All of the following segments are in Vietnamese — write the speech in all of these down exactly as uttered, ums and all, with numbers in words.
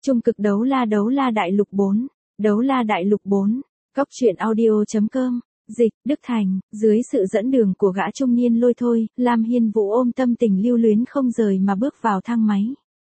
Trung cực đấu la đấu la đại lục bốn. Đấu la đại lục bốn. Cóc truyện audio.com. Dịch, Đức Thành, dưới sự dẫn đường của gã trung niên lôi thôi, Lam Hiên Vũ ôm tâm tình lưu luyến không rời mà bước vào thang máy.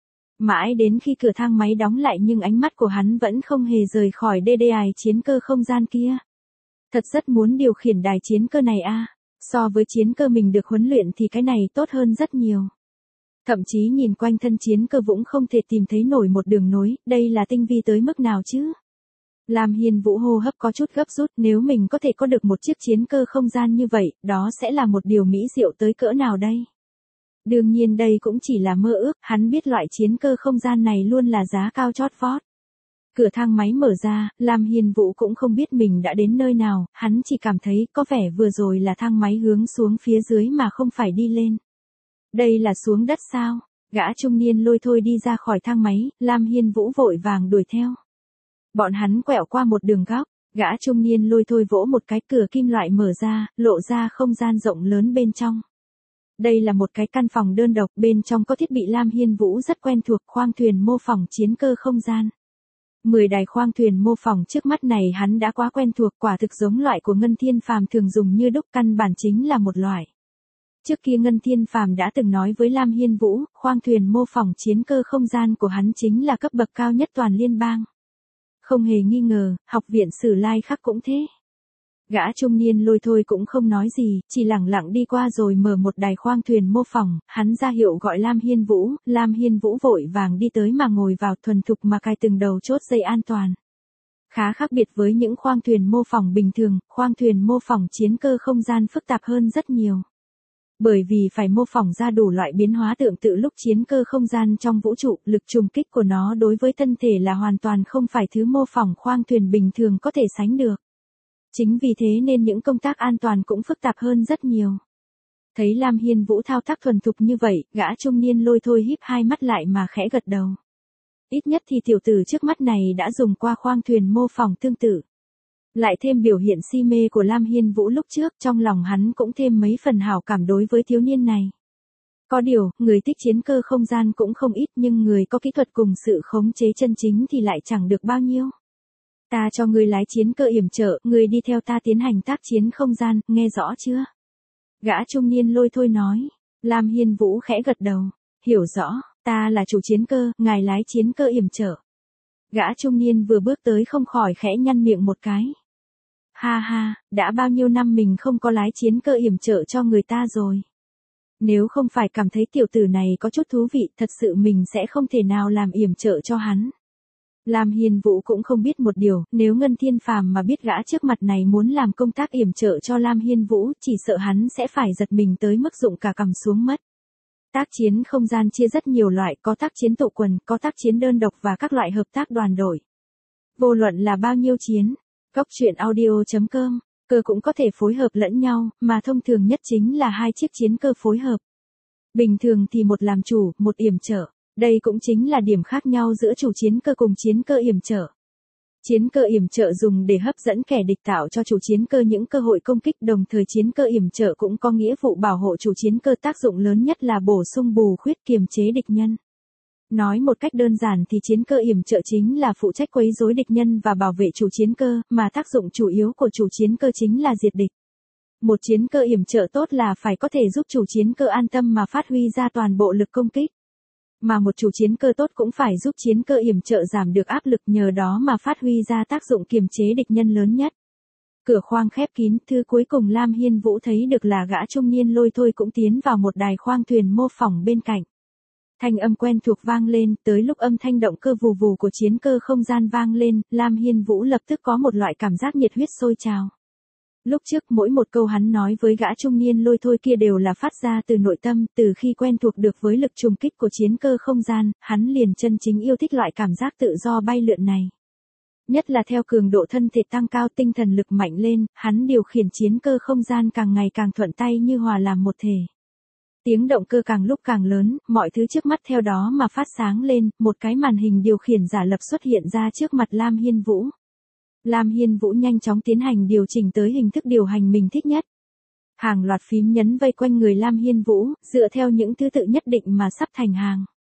Mãi đến khi cửa thang máy đóng lại nhưng ánh mắt của hắn vẫn không hề rời khỏi đê đê đài chiến cơ không gian kia. Thật rất muốn điều khiển đài chiến cơ này a. So với chiến cơ mình được huấn luyện thì cái này tốt hơn rất nhiều. Thậm chí nhìn quanh thân chiến cơ cũng không thể tìm thấy nổi một đường nối, đây là tinh vi tới mức nào chứ? Lam Hiên Vũ hô hấp có chút gấp rút, nếu mình có thể có được một chiếc chiến cơ không gian như vậy, đó sẽ là một điều mỹ diệu tới cỡ nào đây? Đương nhiên đây cũng chỉ là mơ ước, hắn biết loại chiến cơ không gian này luôn là giá cao chót vót. Cửa thang máy mở ra, Lam Hiên Vũ cũng không biết mình đã đến nơi nào, hắn chỉ cảm thấy có vẻ vừa rồi là thang máy hướng xuống phía dưới mà không phải đi lên. Đây là xuống đất sao? Gã trung niên lôi thôi đi ra khỏi thang máy, Lam Hiên Vũ vội vàng đuổi theo. Bọn hắn quẹo qua một đường góc, gã trung niên lôi thôi vỗ một cái, cửa kim loại mở ra, lộ ra không gian rộng lớn bên trong. Đây là một cái căn phòng đơn độc, bên trong có thiết bị Lam Hiên Vũ rất quen thuộc, khoang thuyền mô phỏng chiến cơ không gian. Mười đài khoang thuyền mô phỏng trước mắt này hắn đã quá quen thuộc, quả thực giống loại của Ngân Thiên Phàm thường dùng như đúc, căn bản chính là một loại. Trước kia Ngân Thiên Phàm đã từng nói với Lam Hiên Vũ, khoang thuyền mô phỏng chiến cơ không gian của hắn chính là cấp bậc cao nhất toàn liên bang. Không hề nghi ngờ, học viện Sử Lai Khắc cũng thế. Gã trung niên lôi thôi cũng không nói gì, chỉ lẳng lặng đi qua rồi mở một đài khoang thuyền mô phỏng, hắn ra hiệu gọi Lam Hiên Vũ, Lam Hiên Vũ vội vàng đi tới mà ngồi vào, thuần thục mà cài từng đầu chốt dây an toàn. Khá khác biệt với những khoang thuyền mô phỏng bình thường, khoang thuyền mô phỏng chiến cơ không gian phức tạp hơn rất nhiều. Bởi vì phải mô phỏng ra đủ loại biến hóa tương tự lúc chiến cơ không gian trong vũ trụ, lực trùng kích của nó đối với thân thể là hoàn toàn không phải thứ mô phỏng khoang thuyền bình thường có thể sánh được. Chính vì thế nên những công tác an toàn cũng phức tạp hơn rất nhiều. Thấy Lam Hiên Vũ thao tác thuần thục như vậy, gã trung niên lôi thôi híp hai mắt lại mà khẽ gật đầu. Ít nhất thì tiểu tử trước mắt này đã dùng qua khoang thuyền mô phỏng tương tự. Lại thêm biểu hiện si mê của Lam Hiên Vũ lúc trước, trong lòng hắn cũng thêm mấy phần hảo cảm đối với thiếu niên này. Có điều, người thích chiến cơ không gian cũng không ít, nhưng người có kỹ thuật cùng sự khống chế chân chính thì lại chẳng được bao nhiêu. Ta cho ngươi lái chiến cơ yểm trợ, ngươi đi theo ta tiến hành tác chiến không gian, nghe rõ chưa? Gã trung niên lôi thôi nói. Lam Hiên Vũ khẽ gật đầu. Hiểu rõ, ta là chủ chiến cơ, ngài lái chiến cơ yểm trợ. Gã trung niên vừa bước tới không khỏi khẽ nhăn miệng một cái. Ha ha, đã bao nhiêu năm mình không có lái chiến cơ yểm trợ cho người ta rồi. Nếu không phải cảm thấy tiểu tử này có chút thú vị, thật sự mình sẽ không thể nào làm yểm trợ cho hắn. Lam Hiên Vũ cũng không biết một điều, nếu Ngân Thiên Phàm mà biết gã trước mặt này muốn làm công tác yểm trợ cho Lam Hiên Vũ, chỉ sợ hắn sẽ phải giật mình tới mức rụng cả cằm xuống mất. Tác chiến không gian chia rất nhiều loại, có tác chiến tụ quần, có tác chiến đơn độc và các loại hợp tác đoàn đội. Vô luận là bao nhiêu chiến, cóc truyện audio.com, cơ cũng có thể phối hợp lẫn nhau, mà thông thường nhất chính là hai chiếc chiến cơ phối hợp. Bình thường thì một làm chủ, một yểm trợ. Đây cũng chính là điểm khác nhau giữa chủ chiến cơ cùng chiến cơ yểm trợ. Chiến cơ yểm trợ dùng để hấp dẫn kẻ địch, tạo cho chủ chiến cơ những cơ hội công kích, đồng thời chiến cơ yểm trợ cũng có nghĩa vụ bảo hộ chủ chiến cơ, tác dụng lớn nhất là bổ sung bù khuyết, kiềm chế địch nhân. Nói một cách đơn giản thì chiến cơ yểm trợ chính là phụ trách quấy rối địch nhân và bảo vệ chủ chiến cơ, mà tác dụng chủ yếu của chủ chiến cơ chính là diệt địch. Một chiến cơ yểm trợ tốt là phải có thể giúp chủ chiến cơ an tâm mà phát huy ra toàn bộ lực công kích. Mà một chủ chiến cơ tốt cũng phải giúp chiến cơ yểm trợ giảm được áp lực, nhờ đó mà phát huy ra tác dụng kiềm chế địch nhân lớn nhất. Cửa khoang khép kín, thứ cuối cùng Lam Hiên Vũ thấy được là gã trung niên lôi thôi cũng tiến vào một đài khoang thuyền mô phỏng bên cạnh. Thanh âm quen thuộc vang lên, tới lúc âm thanh động cơ vù vù của chiến cơ không gian vang lên, Lam Hiên Vũ lập tức có một loại cảm giác nhiệt huyết sôi trào. Lúc trước mỗi một câu hắn nói với gã trung niên lôi thôi kia đều là phát ra từ nội tâm, từ khi quen thuộc được với lực trùng kích của chiến cơ không gian, hắn liền chân chính yêu thích loại cảm giác tự do bay lượn này. Nhất là theo cường độ thân thể tăng cao, tinh thần lực mạnh lên, hắn điều khiển chiến cơ không gian càng ngày càng thuận tay như hòa làm một thể. Tiếng động cơ càng lúc càng lớn, mọi thứ trước mắt theo đó mà phát sáng lên, một cái màn hình điều khiển giả lập xuất hiện ra trước mặt Lam Hiên Vũ. Lam Hiên Vũ nhanh chóng tiến hành điều chỉnh tới hình thức điều hành mình thích nhất. Hàng loạt phím nhấn vây quanh người Lam Hiên Vũ, dựa theo những thứ tự nhất định mà sắp thành hàng.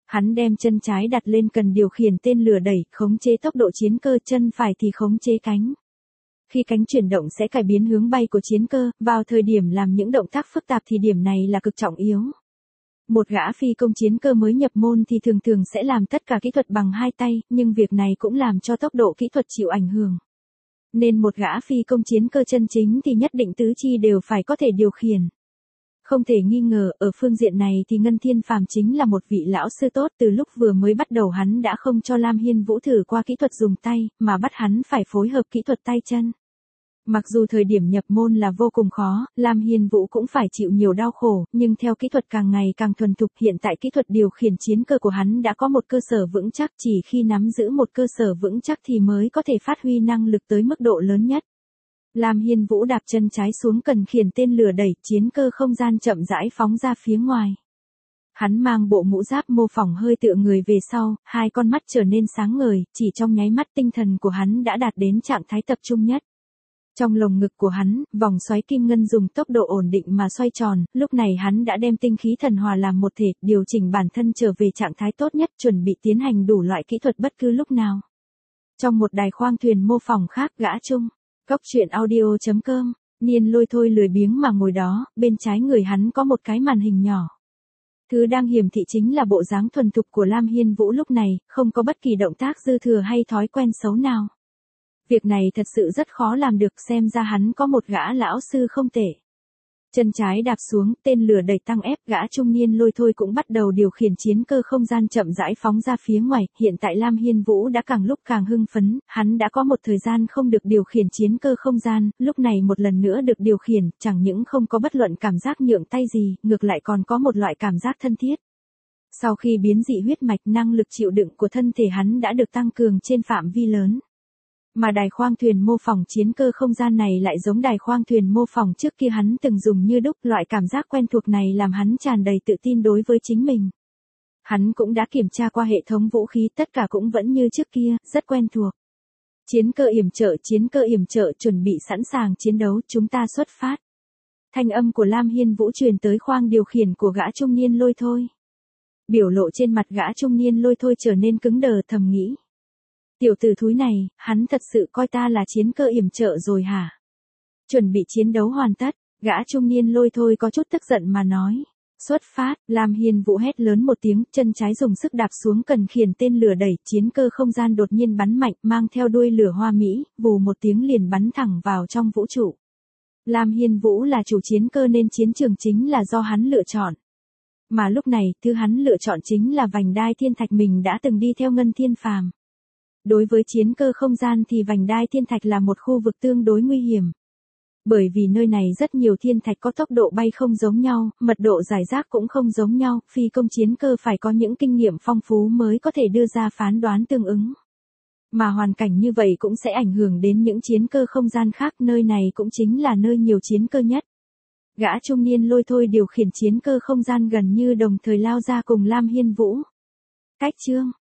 Hắn đem chân trái đặt lên cần điều khiển tên lửa đẩy, khống chế tốc độ chiến cơ, chân phải thì khống chế cánh. Khi cánh chuyển động sẽ cải biến hướng bay của chiến cơ, vào thời điểm làm những động tác phức tạp thì điểm này là cực trọng yếu. Một gã phi công chiến cơ mới nhập môn thì thường thường sẽ làm tất cả kỹ thuật bằng hai tay, nhưng việc này cũng làm cho tốc độ kỹ thuật chịu ảnh hưởng. Nên một gã phi công chiến cơ chân chính thì nhất định tứ chi đều phải có thể điều khiển. Không thể nghi ngờ, ở phương diện này thì Ngân Thiên Phàm chính là một vị lão sư tốt, từ lúc vừa mới bắt đầu hắn đã không cho Lam Hiên Vũ thử qua kỹ thuật dùng tay, mà bắt hắn phải phối hợp kỹ thuật tay chân. Mặc dù thời điểm nhập môn là vô cùng khó, Lam Hiên Vũ cũng phải chịu nhiều đau khổ, nhưng theo kỹ thuật càng ngày càng thuần thục, hiện tại kỹ thuật điều khiển chiến cơ của hắn đã có một cơ sở vững chắc, chỉ khi nắm giữ một cơ sở vững chắc thì mới có thể phát huy năng lực tới mức độ lớn nhất. Lam Hiên Vũ đạp chân trái xuống cần khiển tên lửa đẩy, chiến cơ không gian chậm rãi phóng ra phía ngoài. Hắn mang bộ mũ giáp mô phỏng hơi tựa người về sau, hai con mắt trở nên sáng ngời, chỉ trong nháy mắt tinh thần của hắn đã đạt đến trạng thái tập trung nhất. Trong lồng ngực của hắn, vòng xoáy kim ngân dùng tốc độ ổn định mà xoay tròn, lúc này hắn đã đem tinh khí thần hòa làm một thể, điều chỉnh bản thân trở về trạng thái tốt nhất, chuẩn bị tiến hành đủ loại kỹ thuật bất cứ lúc nào. Trong một đài khoang thuyền mô phỏng khác, gã Trung, Cốc truyện audio chấm com, Niên Lôi Thôi lười biếng mà ngồi đó, bên trái người hắn có một cái màn hình nhỏ. Thứ đang hiển thị chính là bộ dáng thuần thục của Lam Hiên Vũ lúc này, không có bất kỳ động tác dư thừa hay thói quen xấu nào. Việc này thật sự rất khó làm được, xem ra hắn có một gã lão sư không tệ. Chân trái đạp xuống, tên lửa đẩy tăng ép, gã trung niên Lôi Thôi cũng bắt đầu điều khiển chiến cơ không gian chậm rãi phóng ra phía ngoài, hiện tại Lam Hiên Vũ đã càng lúc càng hưng phấn, hắn đã có một thời gian không được điều khiển chiến cơ không gian, lúc này một lần nữa được điều khiển, chẳng những không có bất luận cảm giác nhượng tay gì, ngược lại còn có một loại cảm giác thân thiết. Sau khi biến dị huyết mạch, năng lực chịu đựng của thân thể hắn đã được tăng cường trên phạm vi lớn. Mà đài khoang thuyền mô phỏng chiến cơ không gian này lại giống đài khoang thuyền mô phỏng trước kia hắn từng dùng như đúc, loại cảm giác quen thuộc này làm hắn tràn đầy tự tin đối với chính mình. Hắn cũng đã kiểm tra qua hệ thống vũ khí, tất cả cũng vẫn như trước kia, rất quen thuộc. Chiến cơ yểm trợ, chiến cơ yểm trợ chuẩn bị sẵn sàng chiến đấu, chúng ta xuất phát. Thanh âm của Lam Hiên Vũ truyền tới khoang điều khiển của gã trung niên Lôi Thôi. Biểu lộ trên mặt gã trung niên Lôi Thôi trở nên cứng đờ, thầm nghĩ. Tiểu tử thúi này, hắn thật sự coi ta là chiến cơ yểm trợ rồi hả? Chuẩn bị chiến đấu hoàn tất, gã trung niên Lôi Thôi có chút tức giận mà nói. Xuất phát, Lam Hiên Vũ hét lớn một tiếng, chân trái dùng sức đạp xuống cần khiển tên lửa đẩy, chiến cơ không gian đột nhiên bắn mạnh, mang theo đuôi lửa hoa mỹ, vù một tiếng liền bắn thẳng vào trong vũ trụ. Lam Hiên Vũ là chủ chiến cơ nên chiến trường chính là do hắn lựa chọn. Mà lúc này, thứ hắn lựa chọn chính là vành đai thiên thạch mình đã từng đi theo Ngân Thiên Phàm. Đối với chiến cơ không gian thì vành đai thiên thạch là một khu vực tương đối nguy hiểm. Bởi vì nơi này rất nhiều thiên thạch có tốc độ bay không giống nhau, mật độ rải rác cũng không giống nhau, phi công chiến cơ phải có những kinh nghiệm phong phú mới có thể đưa ra phán đoán tương ứng. Mà hoàn cảnh như vậy cũng sẽ ảnh hưởng đến những chiến cơ không gian khác, nơi này cũng chính là nơi nhiều chiến cơ nhất. Gã trung niên Lôi Thôi điều khiển chiến cơ không gian gần như đồng thời lao ra cùng Lam Hiên Vũ. Cách chương